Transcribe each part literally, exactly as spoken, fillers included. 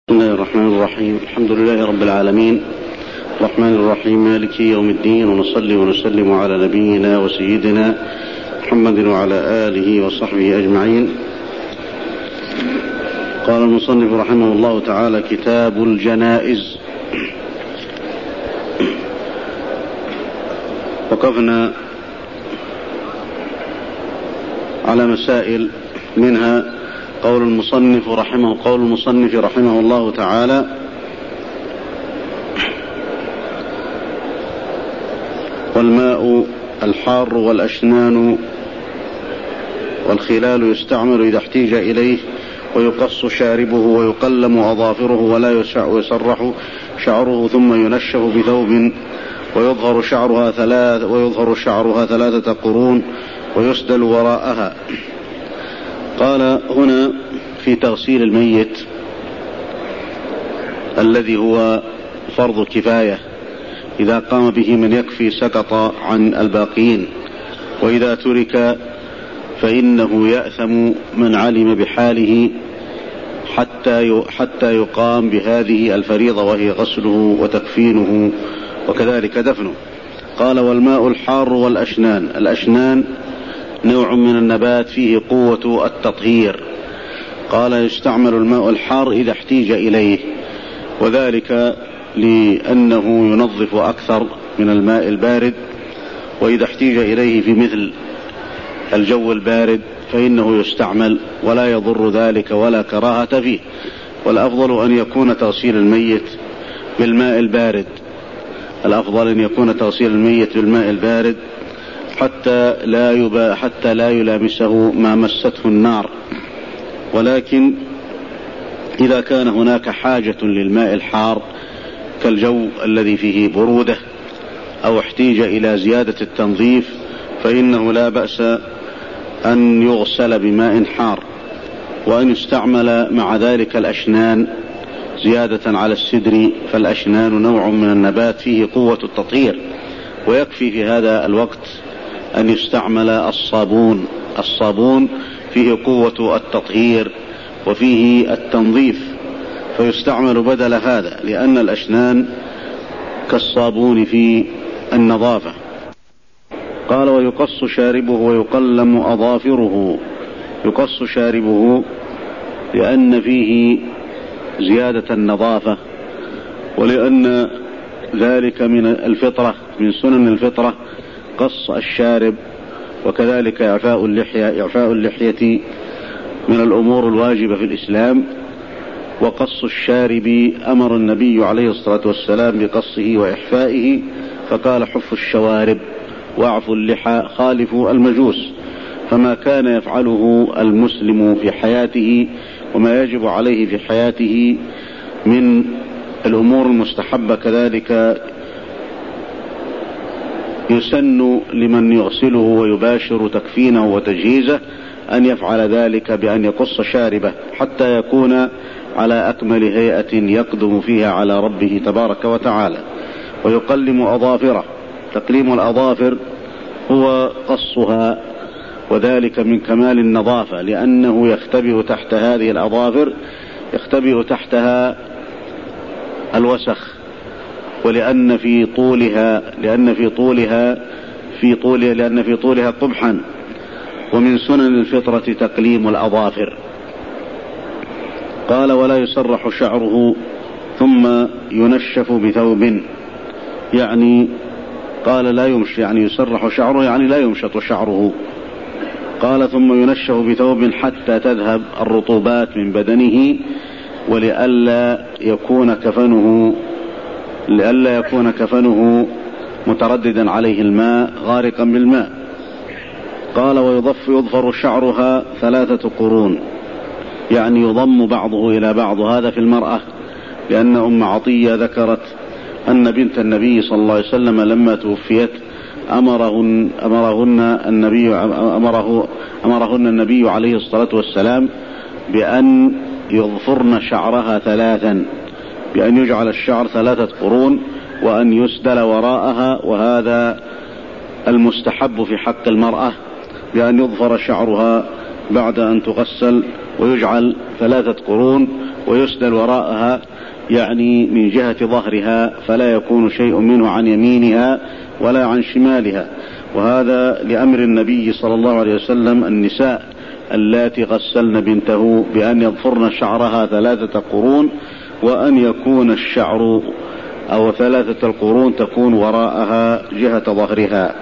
بسم الله الرحمن الرحيم. الحمد لله رب العالمين الرحمن الرحيم مالك يوم الدين، ونصلي ونسلم على نبينا وسيدنا محمد وعلى آله وصحبه أجمعين. قال المصنف رحمه الله تعالى: كتاب الجنائز. وقفنا على مسائل، منها قول المصنف رحمه قول المصنف رحمه الله تعالى: والماء الحار والأشنان والخلال يستعمل إذا احتيج إليه، ويقص شاربه ويقلم أظافره ولا يسرح شعره، ثم ينشف بثوب ويظهر شعرها ثلاث ويظهر شعرها ثلاثة قرون ويسدل وراءها. قال هنا في تغسيل الميت الذي هو فرض كفاية، إذا قام به من يكفي سقط عن الباقين، وإذا ترك فإنه يأثم من علم بحاله حتى حتى يقام بهذه الفريضة، وهي غسله وتكفينه وكذلك دفنه. قال: والماء الحار والأشنان. الأشنان نوع من النبات فيه قوة التطهير. قال: يستعمل الماء الحار إذا احتيج إليه، وذلك لأنه ينظف أكثر من الماء البارد، وإذا احتيج إليه في مثل الجو البارد فإنه يستعمل ولا يضر ذلك ولا كراهة فيه. والأفضل أن يكون تغسيل الميت بالماء البارد الأفضل أن يكون تغسيل الميت بالماء البارد حتى لا يبا حتى لا يلامسه ما مسته النار. ولكن إذا كان هناك حاجة للماء الحار كالجو الذي فيه برودة أو احتيج إلى زيادة التنظيف، فإنه لا بأس أن يغسل بماء حار، وأن يستعمل مع ذلك الأشنان زيادة على السدر، فالأشنان نوع من النبات فيه قوة التطهير. ويكفي في هذا الوقت أن يستعمل الصابون الصابون فيه قوة التطهير وفيه التنظيف، فيستعمل بدل هذا، لأن الأشنان كالصابون في النظافة. قال: ويقص شاربه ويقلم أظافره. يقص شاربه لأن فيه زيادة النظافة، ولأن ذلك من الفطرة، من سنن الفطرة قص الشارب، وكذلك إعفاء اللحية إعفاء اللحية من الأمور الواجبة في الإسلام. وقص الشارب أمر النبي عليه الصلاة والسلام بقصه وإحفائه، فقال: حفوا الشوارب واعفوا اللحى خالفوا المجوس. فما كان يفعله المسلم في حياته وما يجب عليه في حياته من الأمور المستحبة كذلك يسن لمن يغسله ويباشر تكفينه وتجهيزه أن يفعل ذلك بأن يقص شاربه حتى يكون على أكمل هيئة يقدم فيها على ربه تبارك وتعالى. ويقلم أظافره. تقليم الأظافر هو قصها، وذلك من كمال النظافة، لأنه يختبئ تحت هذه الأظافر يختبئ تحتها الوسخ، ولأن في طولها لأن في طولها في طولها لأن في طولها قبحا. ومن سنن الفطرة تقليم الأظافر. قال: ولا يسرح شعره ثم ينشف بثوب. يعني قال لا يمشي يعني يسرح شعره يعني لا يمشط شعره. قال: ثم ينشف بثوب حتى تذهب الرطوبات من بدنه، ولئلا يكون كفنه لئلا يكون كفنه مترددا عليه الماء غارقا بالماء. قال: ويضف يظفر شعرها ثلاثة قرون، يعني يضم بعضه إلى بعض. هذا في المرأة، لأن أم عطية ذكرت أن بنت النبي صلى الله عليه وسلم لما توفيت أمرهن, أمرهن, النبي, أمره أمرهن النبي عليه الصلاة والسلام بأن يظفرن شعرها ثلاثا، بأن يجعل الشعر ثلاثة قرون، وأن يسدل وراءها. وهذا المستحب في حق المرأة، بأن يظفر شعرها بعد أن تغسل ويجعل ثلاثة قرون، ويسدل وراءها يعني من جهة ظهرها، فلا يكون شيء منه عن يمينها ولا عن شمالها. وهذا لأمر النبي صلى الله عليه وسلم النساء اللاتي غسلن بنته بأن يضفرن شعرها ثلاثة قرون، وأن يكون الشعر أو ثلاثة القرون تكون وراءها جهة ظهرها.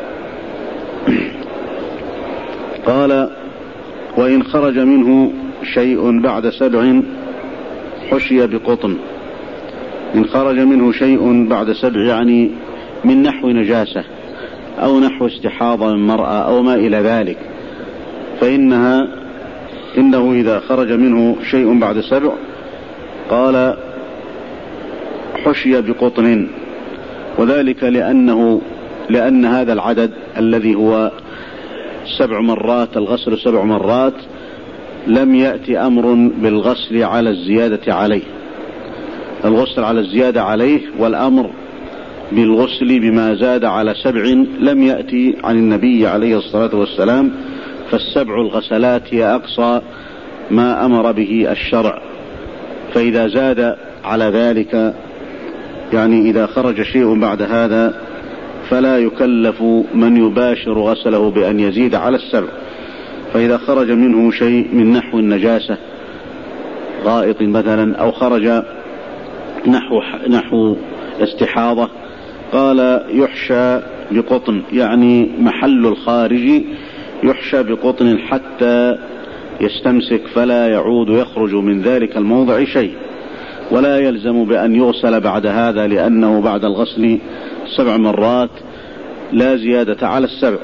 قال: وإن خرج منه شيء بعد سبع حشي بقطن. إن خرج منه شيء بعد سبع يعني من نحو نجاسة أو نحو استحاضة من مرأة أو ما إلى ذلك، فإنها إنه إذا خرج منه شيء بعد سبع قال حشي بقطن، وذلك لأنه لأن هذا العدد الذي هو سبع مرات، الغسل سبع مرات، لم يأتي أمر بالغسل على الزيادة عليه، الغسل على الزيادة عليه والأمر بالغسل بما زاد على سبع لم يأتي عن النبي عليه الصلاة والسلام، فالسبع الغسلات هي أقصى ما أمر به الشرع. فإذا زاد على ذلك يعني إذا خرج شيء بعد هذا فلا يكلف من يباشر غسله بأن يزيد على السبع. فإذا خرج منه شيء من نحو النجاسة غائط مثلا، أو خرج نحو نحو استحاضة، قال يحشى بقطن، يعني محل الخارج يحشى بقطن حتى يستمسك فلا يعود يخرج من ذلك الموضع شيء، ولا يلزم بأن يغسل بعد هذا، لأنه بعد الغسل سبع مرات لا زيادة على السبع.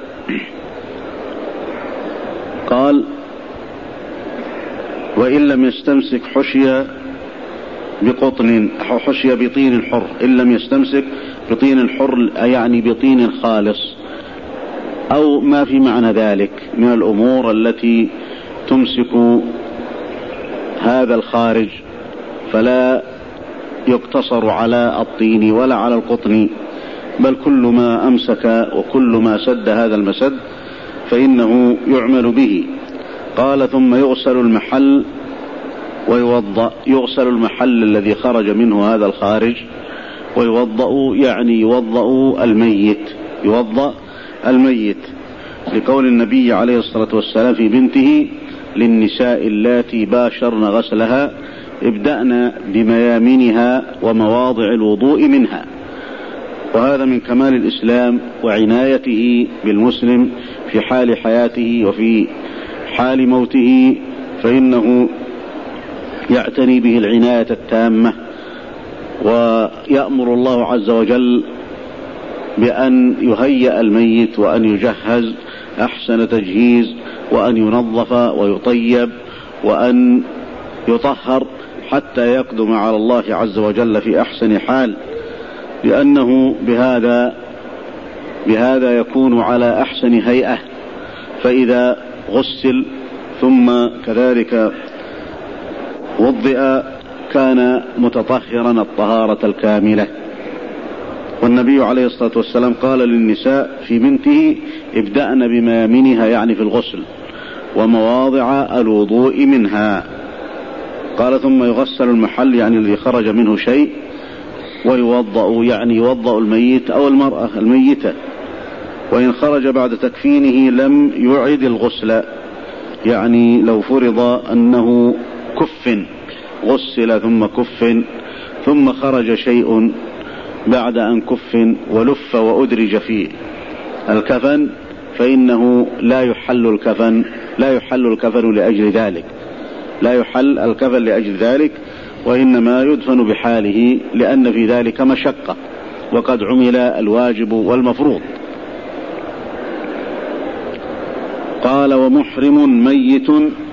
قال: وإن لم يستمسك حشي بقطن، حشي بطين حر. إن لم يستمسك بطين حر يعني بطين خالص، أو ما في معنى ذلك من الأمور التي تمسك هذا الخارج، فلا يقتصر على الطين ولا على القطن، بل كل ما أمسك وكل ما سد هذا المسد فإنه يعمل به. قال: ثم يغسل المحل ويوضأ. يغسل المحل الذي خرج منه هذا الخارج ويوضأ، يعني يوضأ الميت، يوضأ الميت، لقول النبي عليه الصلاة والسلام في بنته: للنساء اللاتي باشرن غسلها ابدأن بميامنها ومواضع الوضوء منها. وهذا من كمال الإسلام وعنايته بالمسلم في حال حياته وفي حال موته، فإنه يعتني به العناية التامة، ويأمر الله عز وجل بأن يهيأ الميت وأن يجهز أحسن تجهيز، وأن ينظف ويطيب وأن يطهر حتى يقدم على الله عز وجل في أحسن حال، لأنه بهذا بهذا يكون على أحسن هيئة. فإذا غسل ثم كذلك وضئ كان متطهرا الطهارة الكاملة. والنبي عليه الصلاة والسلام قال للنساء في بنته: ابدأن بميامنها، يعني في الغسل، ومواضع الوضوء منها. قال: ثم يغسل المحل، يعني الذي خرج منه شيء، ويوضأ، يعني يوضأ الميت أو المرأة الميتة. وإن خرج بعد تكفينه لم يعد الغسل، يعني لو فرض أنه كف غسل ثم كف ثم خرج شيء بعد أن كف ولف وأدرج فيه الكفن، فإنه لا يحل الكفن لا يحل الكفن لأجل ذلك لا يحل الكفن لأجل ذلك وإنما يدفن بحاله، لأن في ذلك مشقة وقد عمل الواجب والمفروض. قال: ومحرم ميت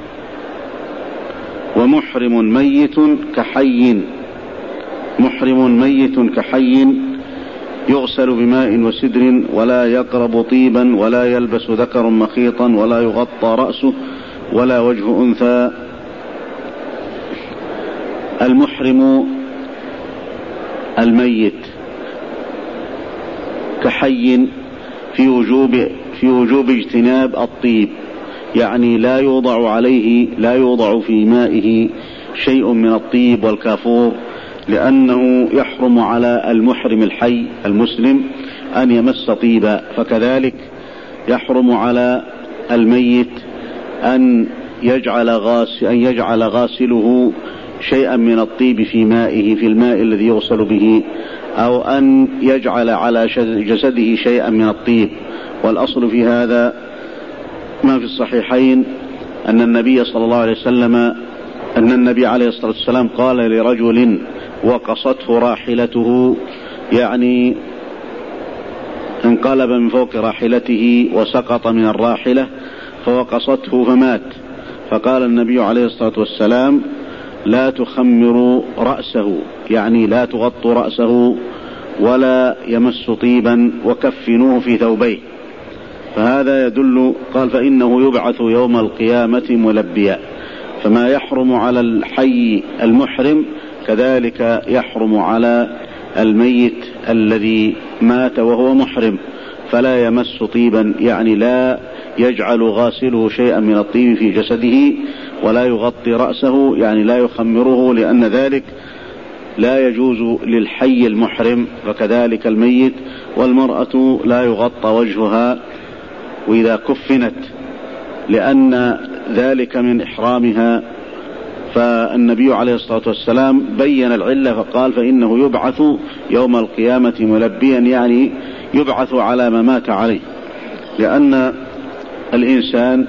ومحرم ميت كحي محرم ميت كحي يغسل بماء وسدر، ولا يقرب طيبا، ولا يلبس ذكر مخيطا، ولا يغطى رأسه، ولا وجه أنثى. المحرم الميت كحي في وجوب في وجوب اجتناب الطيب، يعني لا يوضع عليه لا يوضع في مائه شيء من الطيب والكافور، لأنه يحرم على المحرم الحي المسلم أن يمس طيبا، فكذلك يحرم على الميت أن يجعل غاس أن يجعل غاسله شيئا من الطيب في مائه في الماء الذي يغسل به، أو أن يجعل على جسده شيئا من الطيب. والأصل في هذا ما في الصحيحين أن النبي صلى الله عليه وسلم أن النبي عليه الصلاة والسلام قال لرجل وقصته راحلته، يعني انقلب من فوق راحلته وسقط من الراحلة فوقصته فمات، فقال النبي عليه الصلاة والسلام لا تخمروا رأسه، يعني لا تغطوا رأسه ولا يمس طيبا وكفنوه في ثوبيه. فهذا يدل، قال فإنه يبعث يوم القيامة ملبيا. فما يحرم على الحي المحرم كذلك يحرم على الميت الذي مات وهو محرم، فلا يمس طيبا، يعني لا يجعل غاسله شيئا من الطيب في جسده، ولا يغطي رأسه، يعني لا يخمره، لأن ذلك لا يجوز للحي المحرم، فكذلك الميت. والمرأة لا يغطى وجهها وإذا كفنت، لأن ذلك من إحرامها. فالنبي عليه الصلاة والسلام بين العلة فقال فإنه يبعث يوم القيامة ملبيا، يعني يبعث على ما مات عليه، لأن الإنسان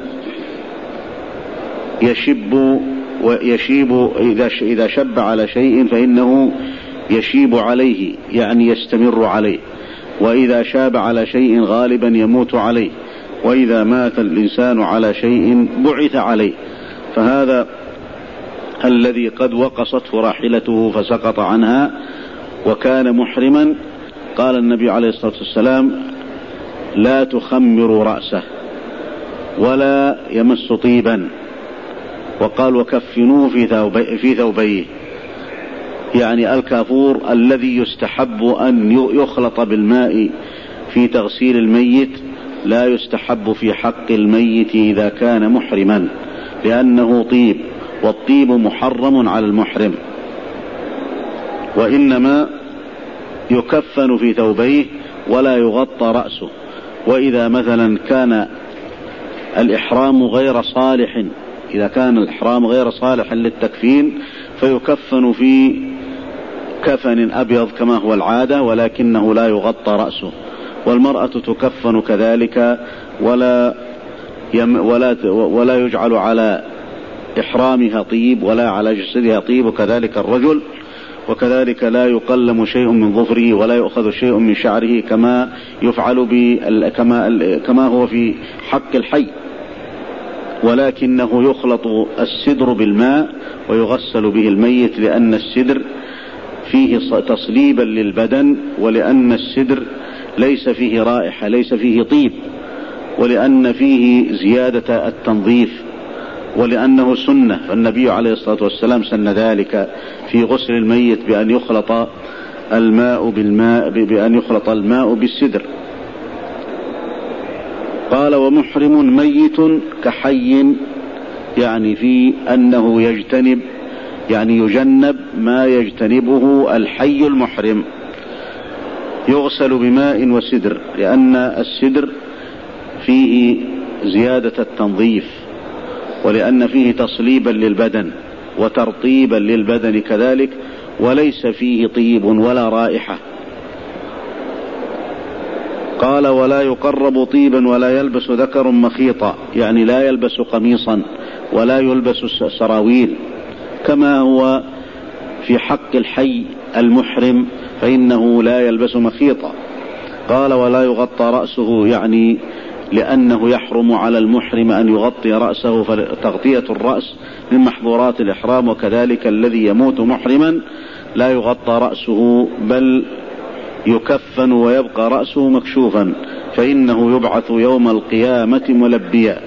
يشب ويشيب إذا شب على شيء فإنه يشيب عليه، يعني يستمر عليه، وإذا شاب على شيء غالبا يموت عليه، وإذا مات الإنسان على شيء بعث عليه. فهذا الذي قد وقصته راحلته فسقط عنها وكان محرما، قال النبي عليه الصلاة والسلام لا تخمر رأسه ولا يمس طيبا، وقال وكفنوه في ثوبي في ثوبيه، يعني الكافور الذي يستحب أن يخلط بالماء في تغسيل الميت لا يستحب في حق الميت إذا كان محرما، لأنه طيب، والطيب محرم على المحرم، وإنما يكفن في ثوبيه ولا يغطى رأسه. وإذا مثلا كان الإحرام غير صالح إذا كان الإحرام غير صالح للتكفين فيكفن في كفن أبيض كما هو العادة، ولكنه لا يغطى رأسه. والمرأة تكفن كذلك ولا يم ولا ولا يجعل على إحرامها طيب ولا على جسدها طيب، وكذلك الرجل، وكذلك لا يقلم شيء من ظفره ولا يؤخذ شيء من شعره كما يفعل كما كما هو في حق الحي، ولكنه يخلط السدر بالماء ويغسل به الميت، لأن السدر فيه تصليبا للبدن، ولأن السدر ليس فيه رائحة، ليس فيه طيب، ولأن فيه زيادة التنظيف، ولأنه سنة. فالنبي عليه الصلاة والسلام سن ذلك في غسل الميت بأن يخلط الماء بالماء بأن يخلط الماء بالسدر. قال ومحرم ميت كحي، يعني في أنه يجتنب يعني يجنب ما يجتنبه الحي المحرم، يغسل بماء وسدر، لأن السدر فيه زيادة التنظيف، ولأن فيه تصليبا للبدن وترطيبا للبدن كذلك، وليس فيه طيب ولا رائحة. قال ولا يقرب طيبا ولا يلبس ذكر مخيطا، يعني لا يلبس قميصا ولا يلبس سراويل كما هو في حق الحي المحرم، فإنه لا يلبس مخيطا. قال ولا يغطى رأسه، يعني لأنه يحرم على المحرم أن يغطي رأسه، فتغطية الرأس من محظورات الإحرام، وكذلك الذي يموت محرما لا يغطى رأسه بل يكفن ويبقى رأسه مكشوفا، فإنه يبعث يوم القيامة ملبيا.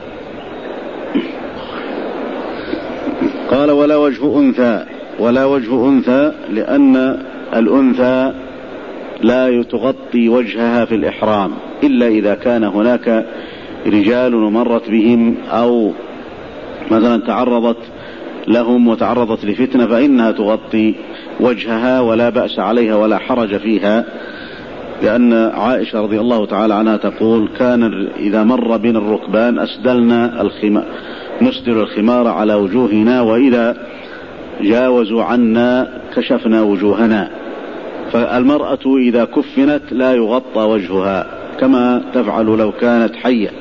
قال ولا وجه أنثى، ولا وجه أنثى لأن الأنثى لا تغطي وجهها في الإحرام إلا إذا كان هناك رجال مرت بهم، أو مثلا تعرضت لهم وتعرضت لفتنة فإنها تغطي وجهها ولا بأس عليها ولا حرج فيها، لأن عائشة رضي الله تعالى عنها تقول: كان إذا مر بنا الركبان أسدلنا الخمار نسدل الخمار على وجوهنا، وإذا جاوزوا عنا كشفنا وجوهنا. فالمرأة إذا كفنت لا يغطى وجهها كما تفعل لو كانت حية.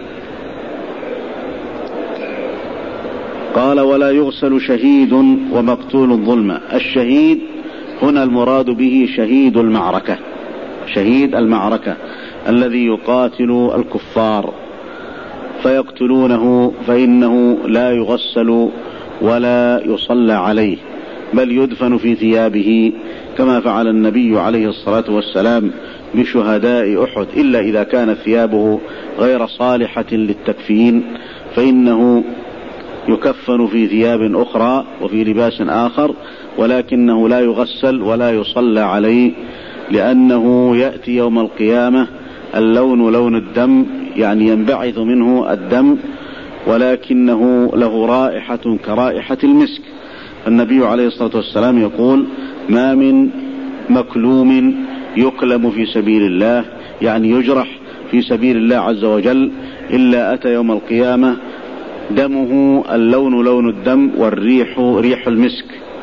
قال: ولا يغسل شهيد ومقتول ظلما. الشهيد هنا المراد به شهيد المعركة، شهيد المعركة الذي يقاتل الكفار فيقتلونه، فإنه لا يغسل ولا يصلى عليه، بل يدفن في ثيابه كما فعل النبي عليه الصلاة والسلام بشهداء أحد، إلا إذا كانت ثيابه غير صالحة للتكفين فإنه يكفن في ثياب أخرى وفي لباس آخر، ولكنه لا يغسل ولا يصلى عليه، لأنه يأتي يوم القيامة اللون لون الدم، يعني ينبعث منه الدم، ولكنه له رائحة كرائحة المسك. النبي عليه الصلاة والسلام يقول: ما من مكلوم يكلم في سبيل الله، يعني يجرح في سبيل الله عز وجل، إلا أتى يوم القيامة دمه اللون لون الدم والريح ريح المسك.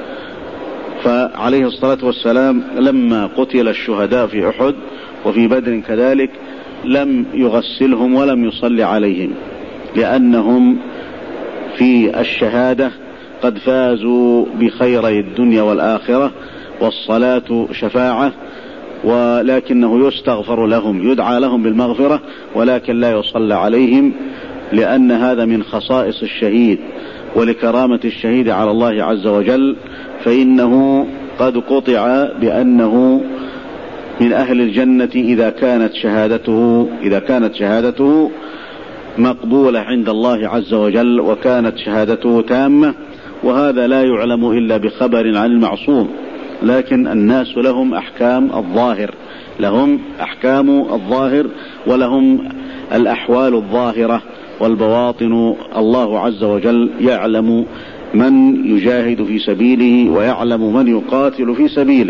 فعليه الصلاة والسلام لما قتل الشهداء في أحد وفي بدر كذلك لم يغسلهم ولم يصلي عليهم، لأنهم في الشهادة قد فازوا بخيري الدنيا والآخرة، والصلاة شفاعة، ولكنه يستغفر لهم، يدعى لهم بالمغفرة، ولكن لا يصلى عليهم، لأن هذا من خصائص الشهيد ولكرامة الشهيد على الله عز وجل، فإنه قد قطع بأنه من أهل الجنة إذا كانت شهادته إذا كانت شهادته مقبولة عند الله عز وجل وكانت شهادته تامة. وهذا لا يعلم إلا بخبر عن المعصوم، لكن الناس لهم أحكام الظاهر لهم أحكام الظاهر ولهم الأحوال الظاهرة والبواطن. الله عز وجل يعلم من يجاهد في سبيله ويعلم من يقاتل في سبيله.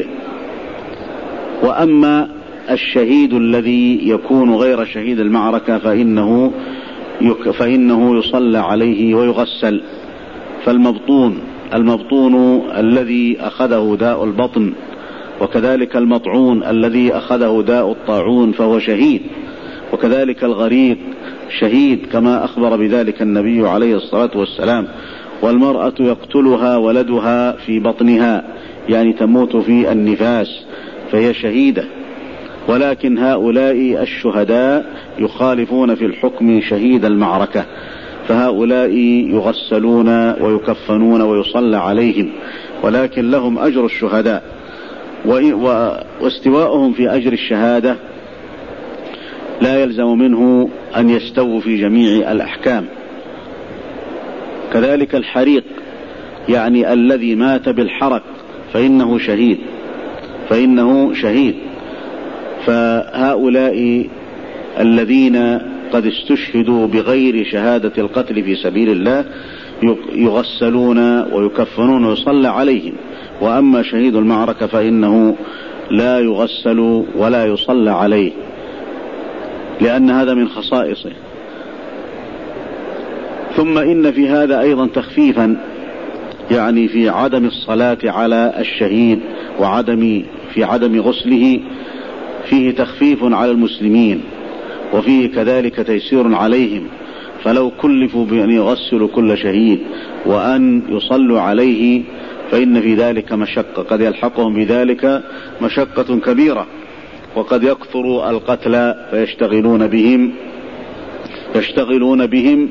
وأما الشهيد الذي يكون غير شهيد المعركة فإنه فإنه يصلى عليه ويغسل. فالمبطون المبطون الذي أخذه داء البطن، وكذلك المطعون الذي أخذه داء الطاعون فهو شهيد، وكذلك الغريق شهيد كما أخبر بذلك النبي عليه الصلاة والسلام. والمرأة يقتلها ولدها في بطنها، يعني تموت في النفاس فهي شهيدة. ولكن هؤلاء الشهداء يخالفون في الحكم شهيد المعركة، فهؤلاء يغسلون ويكفنون ويصلى عليهم، ولكن لهم أجر الشهداء، واستواءهم في أجر الشهادة لا يلزم منه أن يستووا في جميع الأحكام. كذلك الحريق، يعني الذي مات بالحرق فإنه شهيد فإنه شهيد فهؤلاء الذين قد استشهدوا بغير شهادة القتل في سبيل الله يغسلون ويكفنون ويصلى عليهم. وأما شهيد المعركة فإنه لا يغسل ولا يصلى عليه، لأن هذا من خصائصه. ثم إن في هذا أيضا تخفيفا، يعني في عدم الصلاة على الشهيد وعدم في عدم غسله فيه تخفيف على المسلمين، وفيه كذلك تيسير عليهم. فلو كلفوا بأن يغسلوا كل شهيد وأن يصلوا عليه فإن في ذلك مشقة، قد يلحقهم بذلك مشقة كبيرة، وقد يكثر القتلى فيشتغلون بهم يشتغلون بهم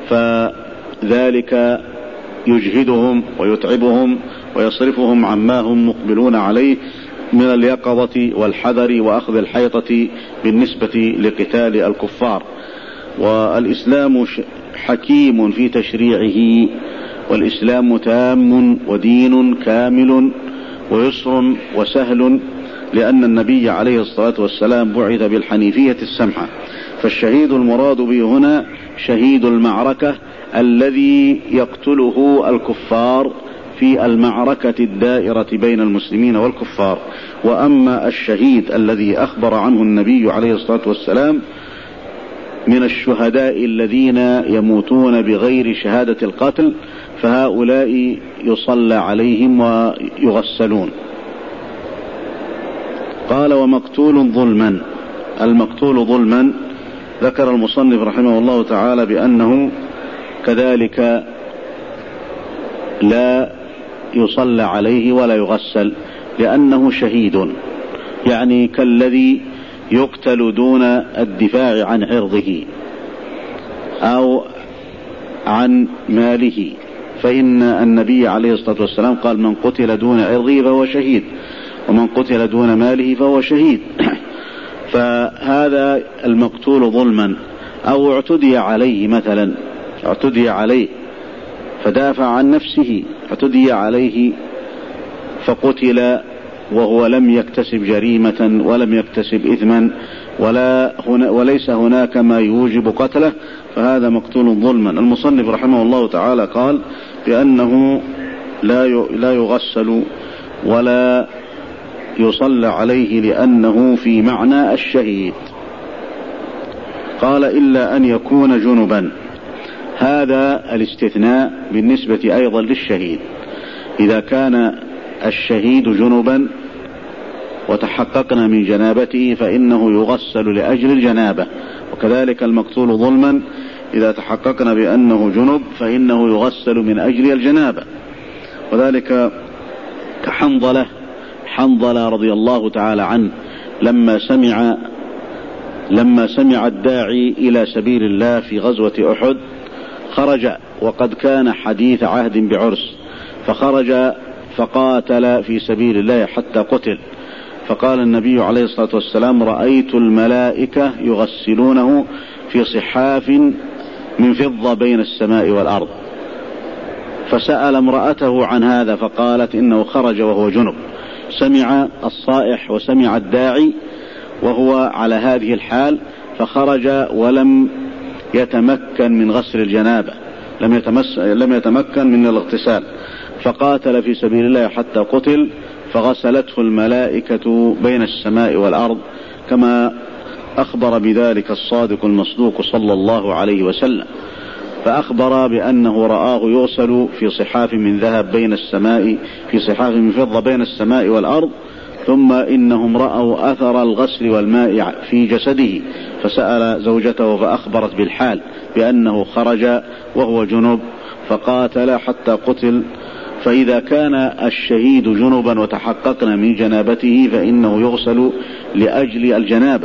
فذلك يجهدهم ويتعبهم ويصرفهم عما هم مقبلون عليه من اليقظة والحذر وأخذ الحيطة بالنسبة لقتال الكفار. والإسلام حكيم في تشريعه، والإسلام تام ودين كامل ويسر وسهل، لأن النبي عليه الصلاة والسلام بعث بالحنيفية السمحة. فالشهيد المراد به هنا شهيد المعركة الذي يقتله الكفار في المعركة الدائرة بين المسلمين والكفار. وأما الشهيد الذي أخبر عنه النبي عليه الصلاة والسلام من الشهداء الذين يموتون بغير شهادة القتل فهؤلاء يصلى عليهم ويغسلون. قال ومقتول ظلما. المقتول ظلما ذكر المصنف رحمه الله تعالى بأنه كذلك لا يصلى عليه ولا يغسل لأنه شهيد، يعني كالذي يقتل دون الدفاع عن عرضه أو عن ماله، فإن النبي عليه الصلاة والسلام قال من قتل دون عرضه فهو شهيد ومن قتل دون ماله فهو شهيد. فهذا المقتول ظلما، أو اعتدي عليه مثلا، اعتدي عليه فدافع عن نفسه، اعتدي عليه فقتل وهو لم يكتسب جريمة ولم يكتسب إثما ولا هنا وليس هناك ما يوجب قتله، فهذا مقتول ظلما. المصنف رحمه الله تعالى قال بأنه لا لا يغسل ولا يصلى عليه لأنه في معنى الشهيد. قال إلا أن يكون جنبا. هذا الاستثناء بالنسبة أيضا للشهيد، إذا كان الشهيد جنبا وتحققنا من جنابته فإنه يغسل لأجل الجنابة، وكذلك المقتول ظلما إذا تحققنا بأنه جنب فإنه يغسل من أجل الجنابة. وذلك كحنظلة حنظلة رضي الله تعالى عنه لما سمع لما سمع الداعي إلى سبيل الله في غزوة أحد خرج وقد كان حديث عهد بعرس، فخرج فقاتل في سبيل الله حتى قتل، فقال النبي عليه الصلاة والسلام رأيت الملائكة يغسلونه في صحاف من فضة بين السماء والأرض. فسأل امرأته عن هذا فقالت إنه خرج وهو جنب. سمع الصائح وسمع الداعي وهو على هذه الحال فخرج ولم يتمكن من غسل الجنابة، لم, يتمس لم يتمكن من الاغتسال، فقاتل في سبيل الله حتى قتل فغسلته الملائكة بين السماء والأرض كما أخبر بذلك الصادق المصدوق صلى الله عليه وسلم. فأخبر بأنه رآه يغسل في صحاف من ذهب بين السماء في صحاف من فضة بين السماء والأرض، ثم إنهم رأوا أثر الغسل والماء في جسده، فسأل زوجته فأخبرت بالحال بأنه خرج وهو جنب فقاتل حتى قتل. فإذا كان الشهيد جنبا وتحققنا من جنابته فإنه يغسل لأجل الجنابة.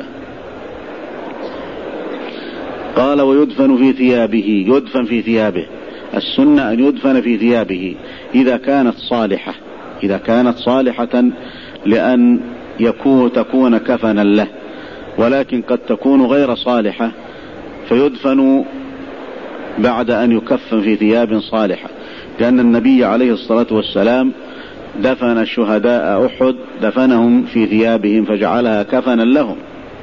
قال ويدفن في ثيابه. يدفن في ثيابه، السنة أن يدفن في ثيابه إذا كانت صالحة، إذا كانت صالحة لأن يكون تكون كفنا له، ولكن قد تكون غير صالحة فيدفن بعد أن يكفن في ثياب صالحة، لأن النبي عليه الصلاة والسلام دفن شهداء أحد دفنهم في ثيابهم فجعلها كفنا لهم.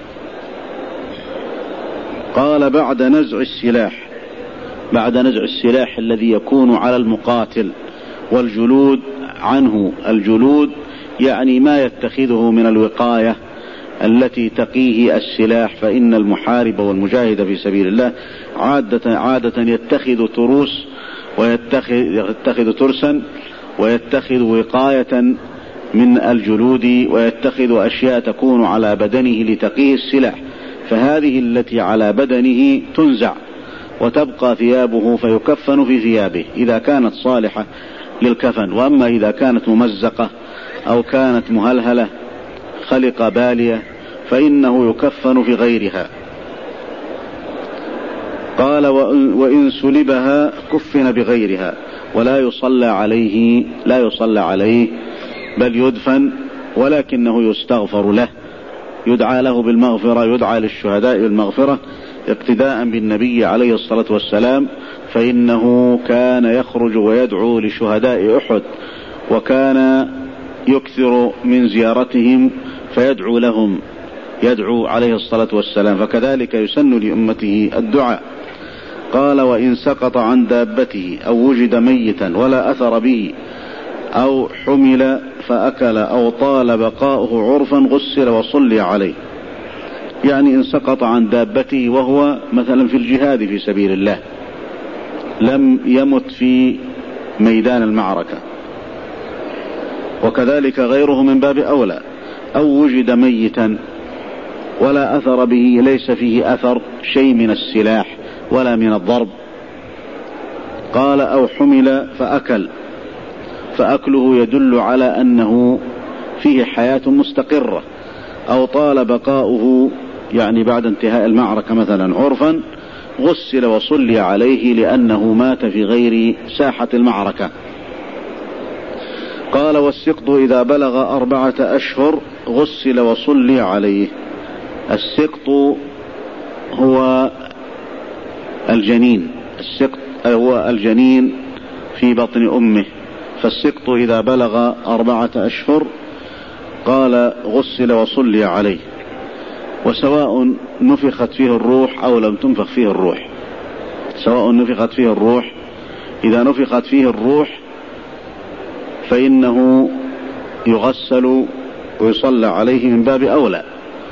قال بعد نزع السلاح. بعد نزع السلاح الذي يكون على المقاتل والجلود عنه. الجلود يعني ما يتخذه من الوقاية التي تقيه السلاح، فإن المحارب والمجاهد في سبيل الله عادة, عادة يتخذ تروس ويتخذ يتخذ ترسا ويتخذ وقاية من الجلود ويتخذ أشياء تكون على بدنه لتقيه السلاح، فهذه التي على بدنه تنزع وتبقى ثيابه فيكفن في ثيابه إذا كانت صالحة للكفن. وأما إذا كانت ممزقة أو كانت مهلهلة خلق بالية فإنه يكفن في غيرها. قال وإن سلبها كفن بغيرها ولا يصلى عليه لا يصلى عليه بل يدفن، ولكنه يستغفر له، يدعى له بالمغفرة، يدعى للشهداء بالمغفرة اقتداء بالنبي عليه الصلاة والسلام، فإنه كان يخرج ويدعو لشهداء أحد وكان يكثر من زيارتهم فيدعو لهم، يدعو عليه الصلاة والسلام، فكذلك يسن لأمته الدعاء. قال وإن سقط عن دابته أو وجد ميتا ولا أثر به أو حمل فأكل أو طال بقاؤه عرفا غسل وصلي عليه. يعني إن سقط عن دابته وهو مثلا في الجهاد في سبيل الله لم يمت في ميدان المعركة، وكذلك غيره من باب أولى. أو وجد ميتا ولا أثر به، ليس فيه أثر شيء من السلاح ولا من الضرب. قال أو حمل فأكل، فأكله يدل على أنه فيه حياة مستقرة. أو طال بقاؤه يعني بعد انتهاء المعركة مثلا عرفا غسل وصلي عليه لأنه مات في غير ساحة المعركة. قال والسقط إذا بلغ أربعة أشهر غسل وصلي عليه. السقط هو الجنين، السقط هو الجنين في بطن أمه. فالسقط إذا بلغ أربعة أشهر قال غسل وصلي عليه، وسواء نفخت فيه الروح أو لم تنفخ فيه الروح، سواء نفخت فيه الروح. إذا نفخت فيه الروح فإنه يغسل ويصلى عليه من باب أولى،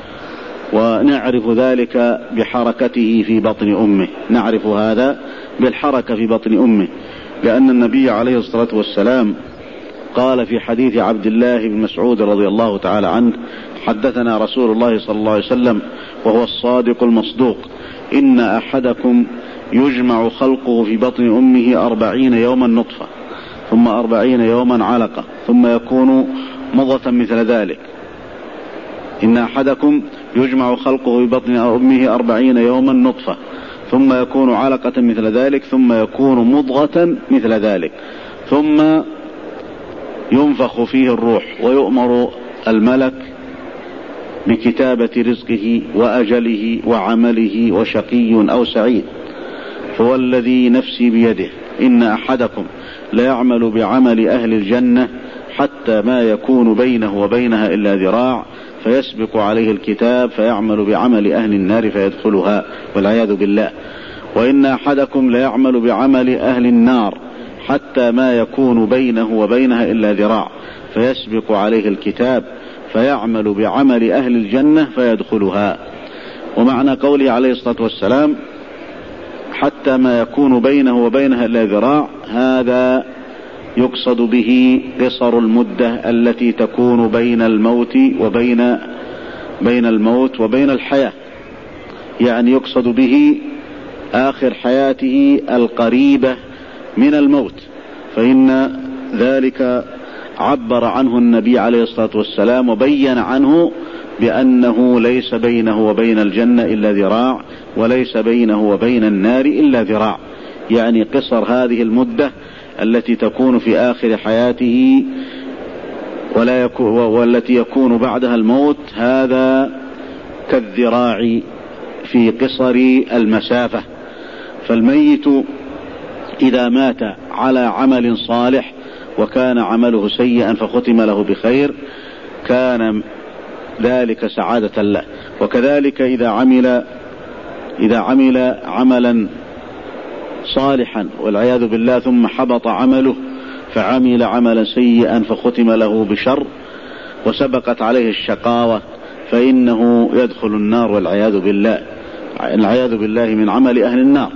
ونعرف ذلك بحركته في بطن أمه، نعرف هذا بالحركة في بطن أمه، لأن النبي عليه الصلاة والسلام قال في حديث عبد الله بن مسعود رضي الله تعالى عنه: حدثنا رسول الله صلى الله عليه وسلم وهو الصادق المصدوق: إن أحدكم يجمع خلقه في بطن أمه أربعين يوما نطفة، ثم أربعين يوما علقة، ثم يكون مضغة مثل ذلك. إن أحدكم يجمع خلقه في بطن أمه أربعين يوما نطفة، ثم يكون علقة مثل ذلك، ثم يكون مضغة مثل ذلك، ثم ينفخ فيه الروح ويؤمر الملك بكتابة رزقه وأجله وعمله وشقي أو سعيد. فوالذي نفسي بيده إن أحدكم ليعمل بعمل أهل الجنة حتى ما يكون بينه وبينها إلا ذراع، فيسبق عليه الكتاب فيعمل بعمل أهل النار فيدخلها والعياذ بالله. وإن أحدكم ليعمل بعمل أهل النار حتى ما يكون بينه وبينها إلا ذراع، فيسبق عليه الكتاب فيعمل بعمل أهل الجنة فيدخلها. ومعنى قوله عليه الصلاة والسلام حتى ما يكون بينه وبينها إلا ذراع، هذا يقصد به قصر المدة التي تكون بين الموت وبين بين الموت وبين الحياة، يعني يقصد به آخر حياته القريبة من الموت، فإن ذلك عبر عنه النبي عليه الصلاة والسلام وبين عنه بأنه ليس بينه وبين الجنة إلا ذراع، وليس بينه وبين النار إلا ذراع، يعني قصر هذه المدة التي تكون في آخر حياته ولا يكون والتي يكون بعدها الموت، هذا كالذراع في قصر المسافة. فالميت إذا مات على عمل صالح وكان عمله سيئا فختم له بخير كان ذلك سعادة له. وكذلك إذا عمل إذا عمل عملا صالحا والعياذ بالله ثم حبط عمله فعمل عملا سيئا فختم له بشر وسبقت عليه الشقاوة فإنه يدخل النار والعياذ بالله العياذ بالله من عمل أهل النار.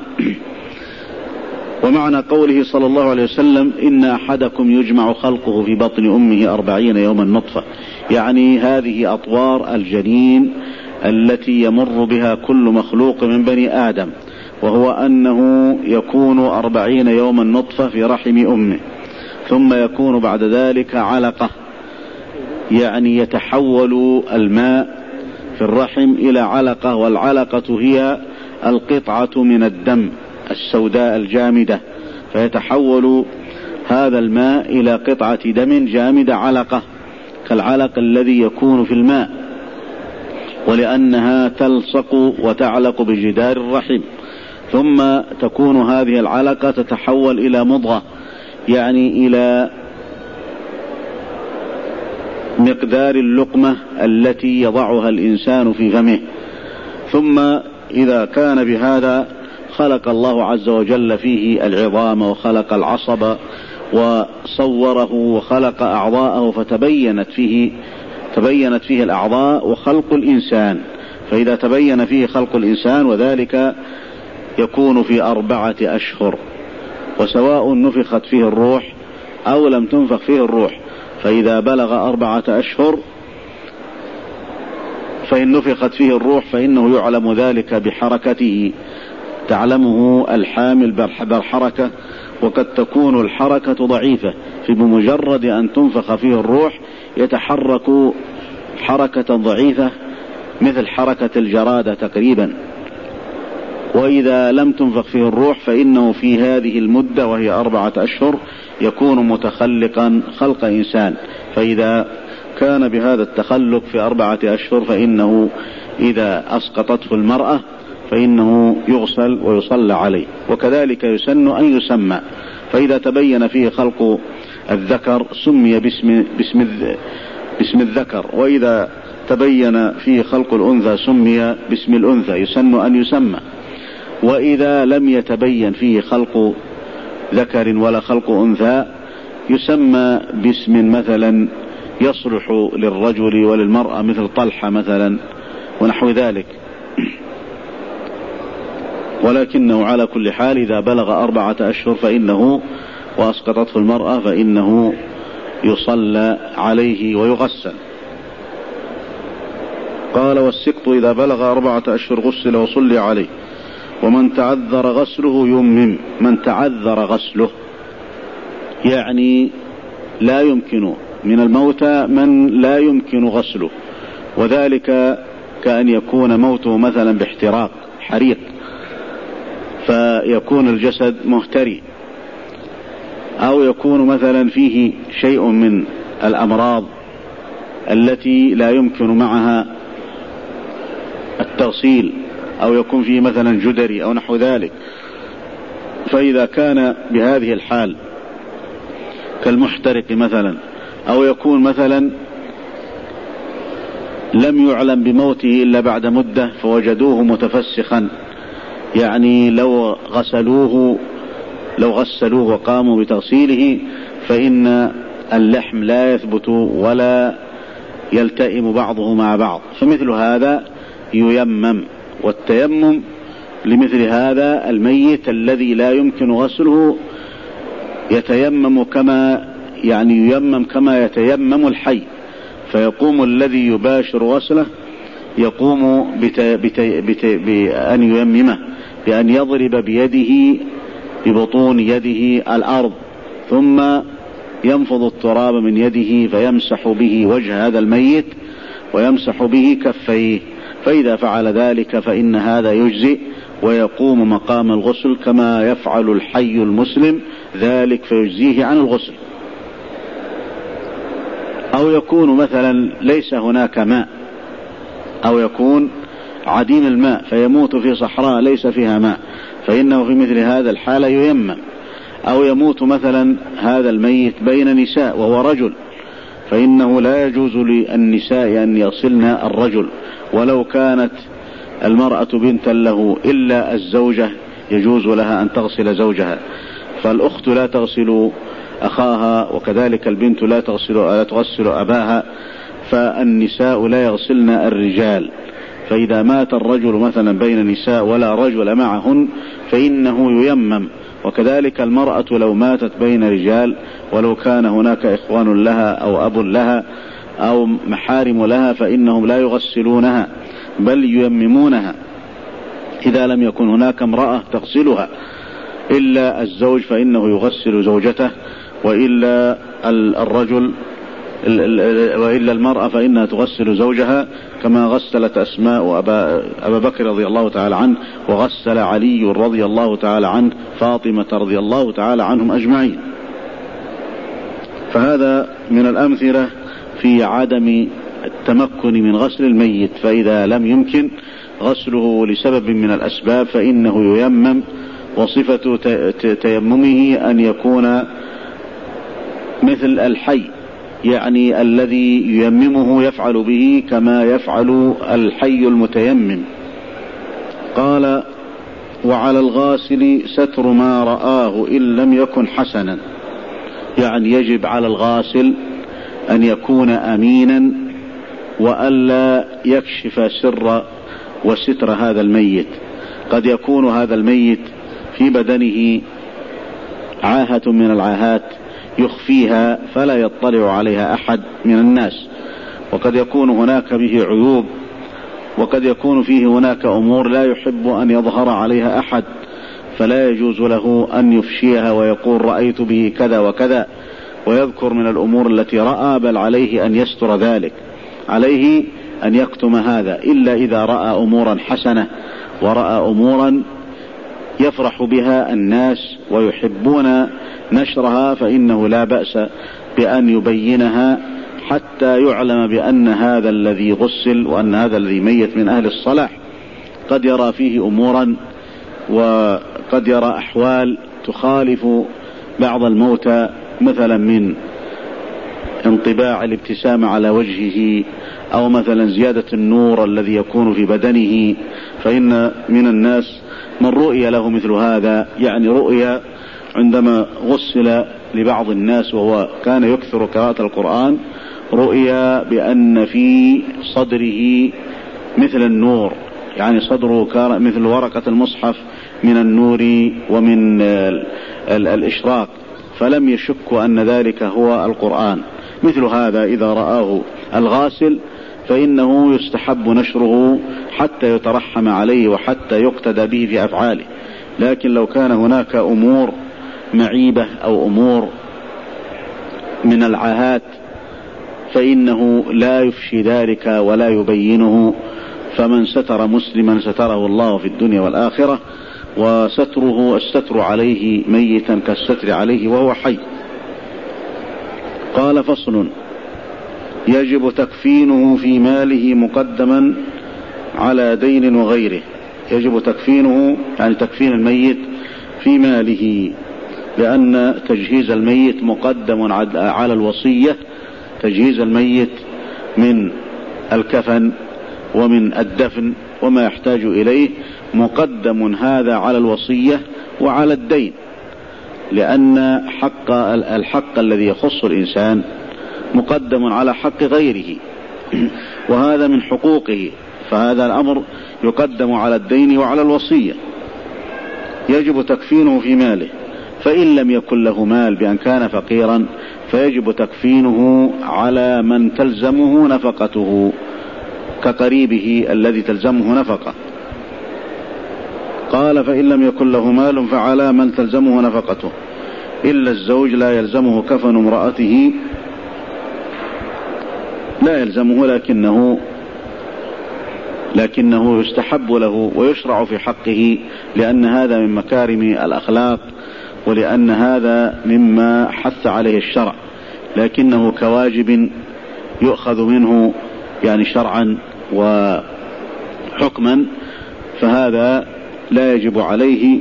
ومعنى قوله صلى الله عليه وسلم إن أحدكم يجمع خلقه في بطن أمه أربعين يوما نطفة، يعني هذه أطوار الجنين التي يمر بها كل مخلوق من بني آدم، وهو أنه يكون أربعين يوما نطفة في رحم أمه، ثم يكون بعد ذلك علقة، يعني يتحول الماء في الرحم إلى علقة، والعلقة هي القطعة من الدم السوداء الجامدة، فيتحول هذا الماء إلى قطعة دم جامدة علقة كالعلق الذي يكون في الماء، ولأنها تلصق وتعلق بجدار الرحم، ثم تكون هذه العلقة تتحول إلى مضغة، يعني إلى مقدار اللقمة التي يضعها الإنسان في فمه. ثم إذا كان بهذا خلق الله عز وجل فيه العظام وخلق العصب وصوره وخلق أعضاءه فتبينت فيه تبينت فيه الأعضاء وخلق الإنسان. فإذا تبين فيه خلق الإنسان وذلك يكون في أربعة أشهر، وسواء نفخت فيه الروح أو لم تنفخ فيه الروح. فإذا بلغ أربعة أشهر فإن نفخت فيه الروح فإنه يعلم ذلك بحركته، تعلمه الحامل بالحركة، وقد تكون الحركة ضعيفة، فبمجرد أن تنفخ فيه الروح يتحرك حركة ضعيفة مثل حركة الجرادة تقريبا. وإذا لم تنفخ فيه الروح فإنه في هذه المدة وهي أربعة أشهر يكون متخلقا خلق إنسان. فإذا كان بهذا التخلق في أربعة أشهر فإنه إذا أسقطته المرأة فإنه يغسل ويصلى عليه. وكذلك يسن أن يسمى، فإذا تبين فيه خلق الذكر سمي باسم, باسم, باسم الذكر، وإذا تبين فيه خلق الأنثى سمي باسم الأنثى، يسن أن يسمى. وإذا لم يتبين فيه خلق ذكر ولا خلق أنثى يسمى باسم مثلا يصلح للرجل وللمرأة مثل طلحة مثلا ونحو ذلك. ولكنه على كل حال إذا بلغ أربعة أشهر فإنه وأسقطته المرأة فإنه يصلى عليه ويغسل. قال: والسقط إذا بلغ أربعة أشهر غسل وصلي عليه. ومن تعذر غسله يمم. من تعذر غسله يعني لا يمكن من الموتى من لا يمكن غسله، وذلك كأن يكون موته مثلا باحتراق حريق فيكون الجسد مهتري، أو يكون مثلا فيه شيء من الأمراض التي لا يمكن معها التغسيل، أو يكون فيه مثلا جدري أو نحو ذلك. فإذا كان بهذه الحال كالمحترق مثلا، أو يكون مثلا لم يعلم بموته إلا بعد مدة فوجدوه متفسخا، يعني لو غسلوه لو غسلوه وقاموا بتغسيله فإن اللحم لا يثبت ولا يلتئم بعضه مع بعض، فمثل هذا ييمم. والتيمم لمثل هذا الميت الذي لا يمكن غسله يتيمم كما يعني ييمم كما يتيمم الحي، فيقوم الذي يباشر غسله يقوم بت... بت... بت... بأن ييممه بأن يضرب بيده ببطون يده الأرض، ثم ينفض التراب من يده فيمسح به وجه هذا الميت ويمسح به كفيه. فإذا فعل ذلك فإن هذا يجزئ ويقوم مقام الغسل كما يفعل الحي المسلم ذلك فيجزيه عن الغسل. أو يكون مثلا ليس هناك ماء، أو يكون عديم الماء فيموت في صحراء ليس فيها ماء، فإنه في مثل هذا الحالة ييمم. أو يموت مثلا هذا الميت بين نساء وهو رجل، فإنه لا يجوز للنساء أن يصلن الرجل، ولو كانت المرأة بنتا له إلا الزوجة يجوز لها أن تغسل زوجها، فالأخت لا تغسل أخاها، وكذلك البنت لا تغسل, لا تغسل أباها، فالنساء لا يغسلن الرجال. فإذا مات الرجل مثلا بين نساء ولا رجل معهن فإنه ييمم. وكذلك المرأة لو ماتت بين رجال ولو كان هناك إخوان لها أو أب لها أو محارم لها فإنهم لا يغسلونها بل ييممونها إذا لم يكن هناك امرأة تغسلها، إلا الزوج فإنه يغسل زوجته، وإلا الرجل وإلا المرأة فإنها تغسل زوجها، كما غسلت أسماء وأبا أبا بكر رضي الله تعالى عنه، وغسل علي رضي الله تعالى عنه فاطمة رضي الله تعالى عنهم أجمعين. فهذا من الأمثلة في عدم التمكن من غسل الميت. فإذا لم يمكن غسله لسبب من الأسباب فإنه ييمم، وصفة تيممه أن يكون مثل الحي، يعني الذي ييممه يفعل به كما يفعل الحي المتيمم. قال: وعلى الغاسل ستر ما رآه إن لم يكن حسنا. يعني يجب على الغاسل أن يكون أمينا وألا يكشف سر وستر هذا الميت. قد يكون هذا الميت في بدنه عاهة من العاهات يخفيها فلا يطلع عليها أحد من الناس، وقد يكون هناك به عيوب، وقد يكون فيه هناك أمور لا يحب أن يظهر عليها أحد، فلا يجوز له أن يفشيها ويقول رأيت به كذا وكذا ويذكر من الأمور التي رأى، بل عليه أن يستر ذلك، عليه أن يكتم هذا، إلا إذا رأى أمورا حسنة ورأى أمورا يفرح بها الناس ويحبون نشرها، فإنه لا بأس بأن يبينها حتى يعلم بأن هذا الذي غسل وأن هذا الذي ميت من أهل الصلاح. قد يرى فيه أمورا وقد يرى أحوال تخالف بعض الموتى، مثلا من انطباع الابتسامة على وجهه، أو مثلا زيادة النور الذي يكون في بدنه، فإن من الناس من رؤيا له مثل هذا، يعني رؤيا عندما غسل لبعض الناس وهو كان يكثر قراءة القرآن، رؤيا بأن في صدره مثل النور، يعني صدره مثل ورقة المصحف من النور ومن الإشراق، فلم يشكوا أن ذلك هو القرآن. مثل هذا إذا رآه الغاسل فإنه يستحب نشره حتى يترحم عليه وحتى يقتدى به في أفعاله. لكن لو كان هناك أمور معيبة أو أمور من العاهات فإنه لا يفشي ذلك ولا يبينه، فمن ستر مسلما ستره الله في الدنيا والآخرة، وستره الستر عليه ميتا كالستر عليه وهو حي. قال: فصل: يجب تكفينه في ماله مقدما على دين وغيره. يجب تكفينه يعني تكفين الميت في ماله، لأن تجهيز الميت مقدم على الوصية. تجهيز الميت من الكفن ومن الدفن وما يحتاج إليه مقدم هذا على الوصية وعلى الدين، لأن حق الحق الذي يخص الإنسان مقدم على حق غيره، وهذا من حقوقه، فهذا الأمر يقدم على الدين وعلى الوصية. يجب تكفينه في ماله، فإن لم يكن له مال بأن كان فقيرا فيجب تكفينه على من تلزمه نفقته، كقريبه الذي تلزمه نفقه. قال: فإن لم يكن له مال فعلى من تلزمه نفقته، إلا الزوج لا يلزمه كفن امرأته، لا يلزمه لكنه لكنه يستحب له ويشرع في حقه، لأن هذا من مكارم الأخلاق، ولأن هذا مما حث عليه الشرع، لكنه كواجب يؤخذ منه يعني شرعا وحكما، فهذا لا يجب عليه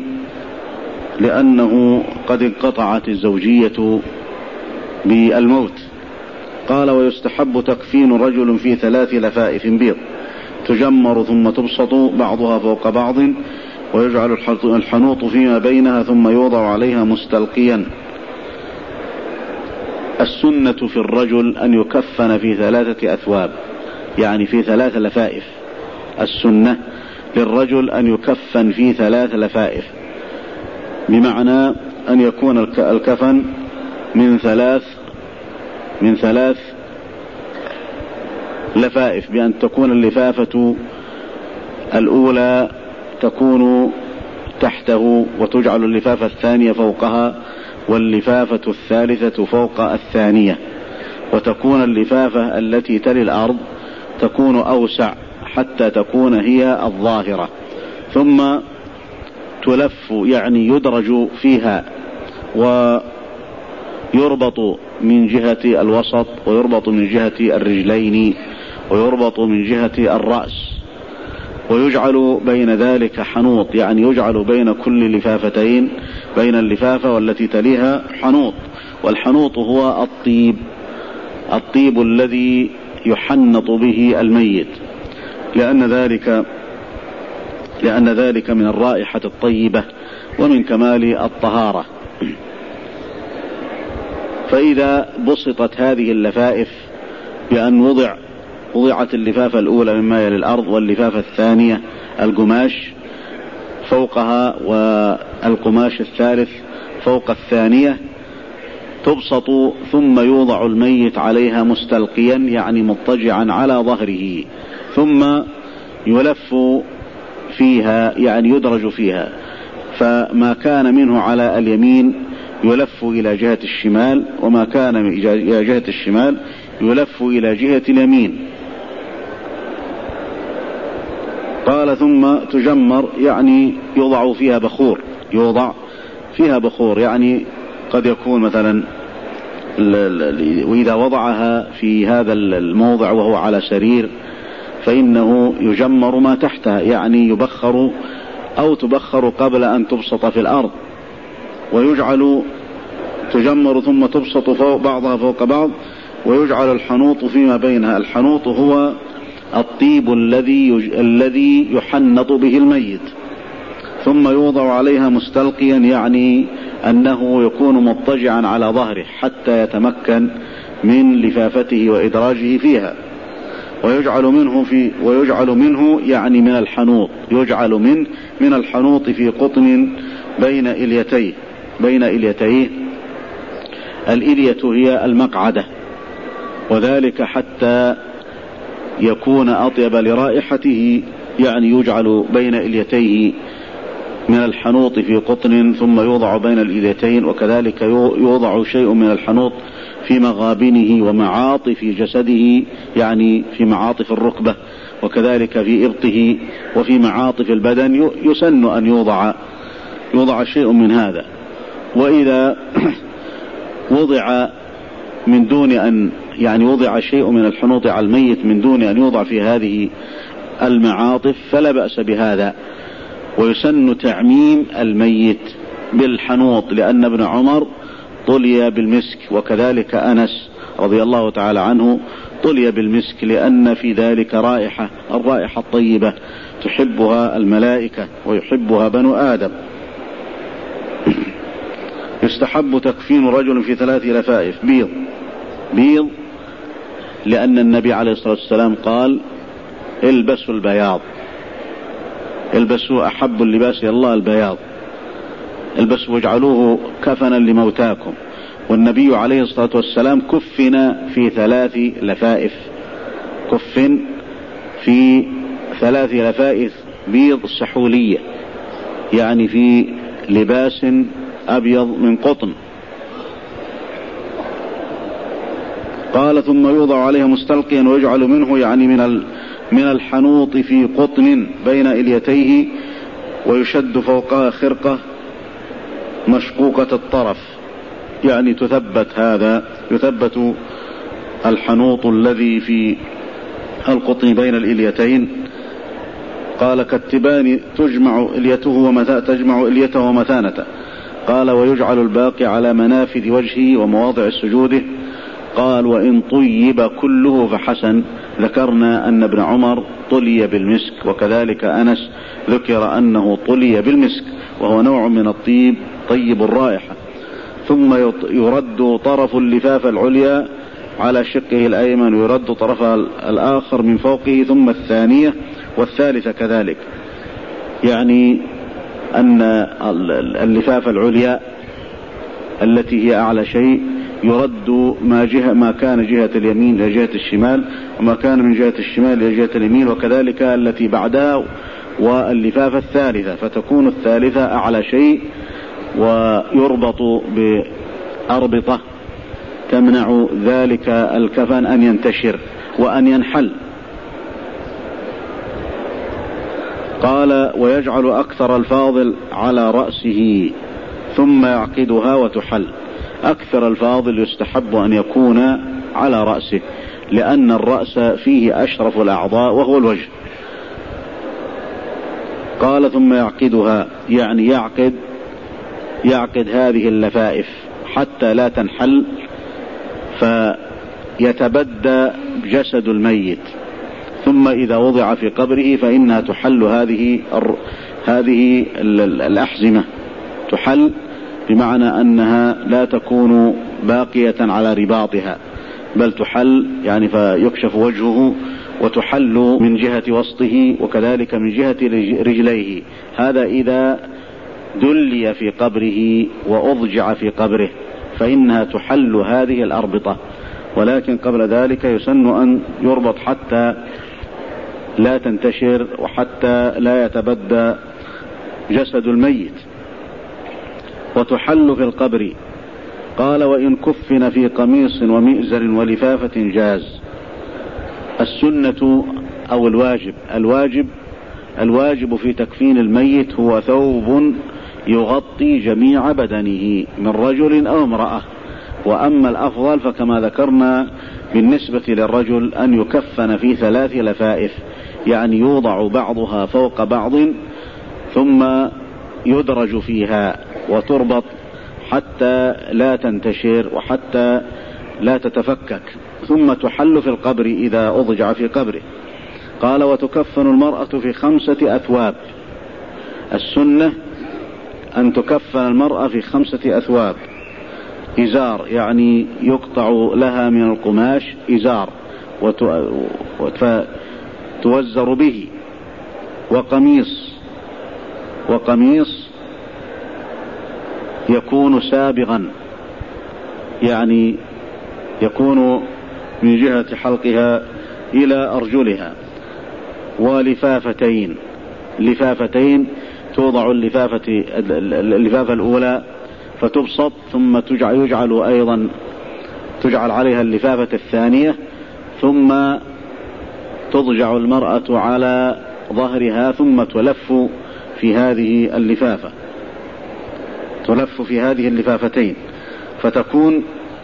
لأنه قد انقطعت الزوجية بالموت. قال: ويستحب تكفين رجل في ثلاث لفائف بيض تجمر ثم تبسط بعضها فوق بعض، ويجعل الحنوط فيما بينها ثم يوضع عليها مستلقيا. السنة في الرجل أن يكفن في ثلاثة أثواب، يعني في ثلاث لفائف. السنة للرجل أن يكفن في ثلاث لفائف، بمعنى أن يكون الكفن من ثلاث من ثلاث لفائف، بأن تكون اللفافة الأولى تكون تحته وتجعل اللفافة الثانية فوقها، واللفافة الثالثة فوق الثانية، وتكون اللفافة التي تلي الأرض تكون أوسع حتى تكون هي الظاهرة، ثم تلف يعني يدرج فيها ويربط من جهة الوسط، ويربط من جهة الرجلين، ويربط من جهة الرأس، ويجعل بين ذلك حنوط، يعني يجعل بين كل لفافتين، بين اللفافة والتي تليها حنوط. والحنوط هو الطيب الطيب الذي يحنط به الميت، لأن ذلك لأن ذلك من الرائحة الطيبة ومن كمال الطهارة. فإذا بسطت هذه اللفائف بأن وضع وضعت اللفافة الأولى مما يلي الأرض واللفافة الثانية القماش فوقها والقماش الثالث فوق الثانية، تبسط ثم يوضع الميت عليها مستلقيا يعني مضطجعا على ظهره، ثم يلف فيها يعني يدرج فيها، فما كان منه على اليمين يلف إلى جهة الشمال، وما كان إلى جهة الشمال يلف إلى جهة اليمين. قال ثم تجمر يعني يوضع فيها بخور، يوضع فيها بخور يعني قد يكون مثلا وإذا وضعها في هذا الموضع وهو على سرير فإنه يجمر ما تحتها، يعني يبخر أو تبخر قبل أن تبسط في الأرض، ويجعل تجمر ثم تبسط فوق بعضها فوق بعض، ويجعل الحنوط فيما بينها. الحنوط هو الطيب الذي الذي يحنط به الميت، ثم يوضع عليها مستلقيا يعني أنه يكون مضطجعا على ظهره حتى يتمكن من لفافته وإدراجه فيها، ويجعل منه في ويجعل منه يعني من الحنوط، يجعل من من الحنوط في قطن بين إليتيه بين إليتيه الإلية هي المقعدة، وذلك حتى يكون أطيب لرائحته، يعني يجعل بين إليتيه من الحنوط في قطن ثم يوضع بين الإليتين، وكذلك يوضع شيء من الحنوط في مغابنه ومعاطف جسده يعني في معاطف الركبة، وكذلك في إبطه وفي معاطف البدن يسن أن يوضع يوضع شيء من هذا. وإذا وضع من دون أن يعني وضع شيء من الحنوط على الميت من دون أن يوضع في هذه المعاطف فلا بأس بهذا، ويسن تعميم الميت بالحنوط، لأن ابن عمر طلي بالمسك، وكذلك أنس رضي الله تعالى عنه طلي بالمسك، لأن في ذلك رائحة الرائحة الطيبة تحبها الملائكة ويحبها بنو آدم. يستحب تكفين رجل في ثلاث لفائف بيض بيض لأن النبي عليه الصلاة والسلام قال البسوا البياض، البسوا أحب اللباس إلى الله البياض، البسوا واجعلوه كفنا لموتاكم. والنبي عليه الصلاة والسلام كفن في ثلاث لفائف، كفن في ثلاث لفائف بيض سحولية، يعني في لباس أبيض من قطن. قال ثم يوضع عليه مستلقيا ويجعل منه يعني من من الحنوط في قطن بين إليتيه، ويشد فوقها خرقة مشقوقة الطرف، يعني تثبت هذا يثبت الحنوط الذي في القطن بين الإليتين. قال كالتبان تجمع إليته ومثا تجمع إليته ومثانته. قال ويجعل الباقي على منافذ وجهه ومواضع سجوده. قال وإن طيب كله فحسن. ذكرنا أن ابن عمر طلي بالمسك، وكذلك أنس ذكر أنه طلي بالمسك، وهو نوع من الطيب طيب الرائحة. ثم يرد طرف اللفافة العليا على شقه الأيمن، ويرد طرفها الآخر من فوقه، ثم الثانية والثالثة كذلك، يعني أن اللفافة العليا التي هي أعلى شيء يرد ما جهة ما كان جهة اليمين إلى جهة الشمال، وما كان من جهة الشمال إلى جهة اليمين، وكذلك التي بعدها واللفافة الثالثة، فتكون الثالثة أعلى شيء، ويربط بأربطة تمنع ذلك الكفن أن ينتشر وأن ينحل. قال ويجعل أكثر الفاضل على رأسه ثم يعقدها وتحل. أكثر الفاضل يستحب أن يكون على رأسه، لأن الرأس فيه أشرف الأعضاء وهو الوجه. قال ثم يعقدها، يعني يعقد يعقد هذه اللفائف حتى لا تنحل، فيتبدى جسد الميت، ثم إذا وضع في قبره فإنها تحل هذه هذه الأحزمة، تحل بمعنى أنها لا تكون باقية على رباطها، بل تحل يعني فيكشف وجهه وتحل من جهة وسطه وكذلك من جهة رجليه. هذا إذا دلي في قبره وأضجع في قبره فإنها تحل هذه الأربطة، ولكن قبل ذلك يسن أن يربط حتى لا تنتشر وحتى لا يتبدى جسد الميت. وتحل في القبر. قال وإن كفن في قميص ومئزر ولفافة جاز. السنة أو الواجب الواجب الواجب في تكفين الميت هو ثوب يغطي جميع بدنه من رجل أو امرأة. وأما الأفضل فكما ذكرنا بالنسبة للرجل أن يكفن في ثلاث لفائف، يعني يوضع بعضها فوق بعض ثم يدرج فيها وتربط حتى لا تنتشر وحتى لا تتفكك، ثم تحل في القبر إذا أضجع في قبره. قال وتكفن المرأة في خمسة أثواب. السنة أن تكفن المرأة في خمسة أثواب. إزار يعني يقطع لها من القماش إزار وتوزر به، وقميص وقميص يكون سابغا يعني يكون من جهة حلقها إلى أرجلها، ولفافتين لفافتين توضع اللفافة اللفافة الأولى فتبسط ثم تجعل, يجعل أيضا تجعل عليها اللفافة الثانية ثم تضجع المرأة على ظهرها ثم تلف في هذه اللفافة تلف في هذه اللفافتين فتكون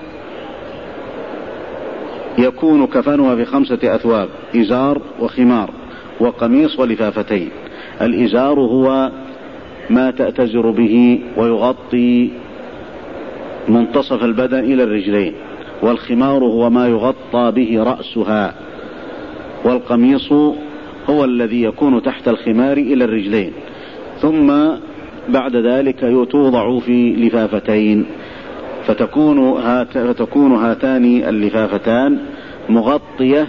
يكون كفنها بخمسة أثواب: إزار وخمار وقميص ولفافتين. الإزار هو ما تأتزر به ويغطي منتصف البدن إلى الرجلين، والخمار هو ما يغطى به رأسها، والقميص هو الذي يكون تحت الخمار إلى الرجلين. ثم بعد ذلك توضع في لفافتين فتكون, هات فتكون هاتان اللفافتان مغطية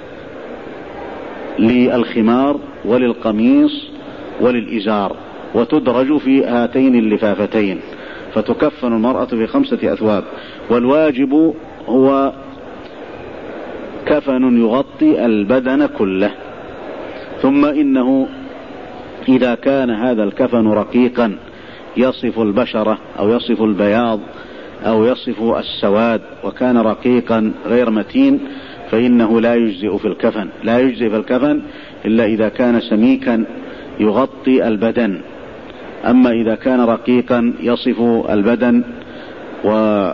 للخمار وللقميص وللإزار، وتدرج في هاتين اللفافتين فتكفن المرأة في خمسة أثواب. والواجب هو كفن يغطي البدن كله. ثم إنه إذا كان هذا الكفن رقيقا يصف البشرة أو يصف البياض أو يصف السواد وكان رقيقا غير متين فإنه لا يجزئ في الكفن لا يجزئ في الكفن إلا إذا كان سميكا يغطي البدن. أما إذا كان رقيقا يصف البدن ولا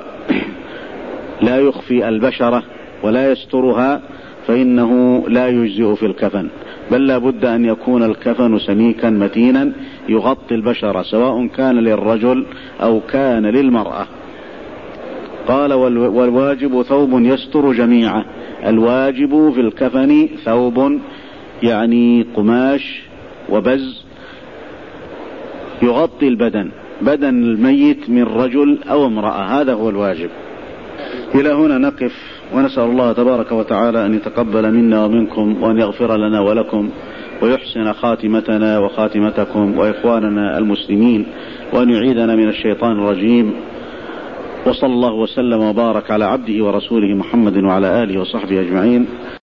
يخفي البشرة ولا يسترها فإنه لا يجزئ في الكفن، بل لا بد أن يكون الكفن سميكا متينا يغطي البشرة سواء كان للرجل أو كان للمرأة. قال والواجب ثوب يستر جميعه. الواجب في الكفن ثوب يعني قماش وبز يغطي البدن بدن الميت من رجل أو امرأة، هذا هو الواجب. إلى هنا نقف، ونسأل الله تبارك وتعالى أن يتقبل منا ومنكم وأن يغفر لنا ولكم ويحسن خاتمتنا وخاتمتكم وإخواننا المسلمين، وأن يعيدنا من الشيطان الرجيم. وصلى الله وسلم وبارك على عبده ورسوله محمد وعلى آله وصحبه أجمعين.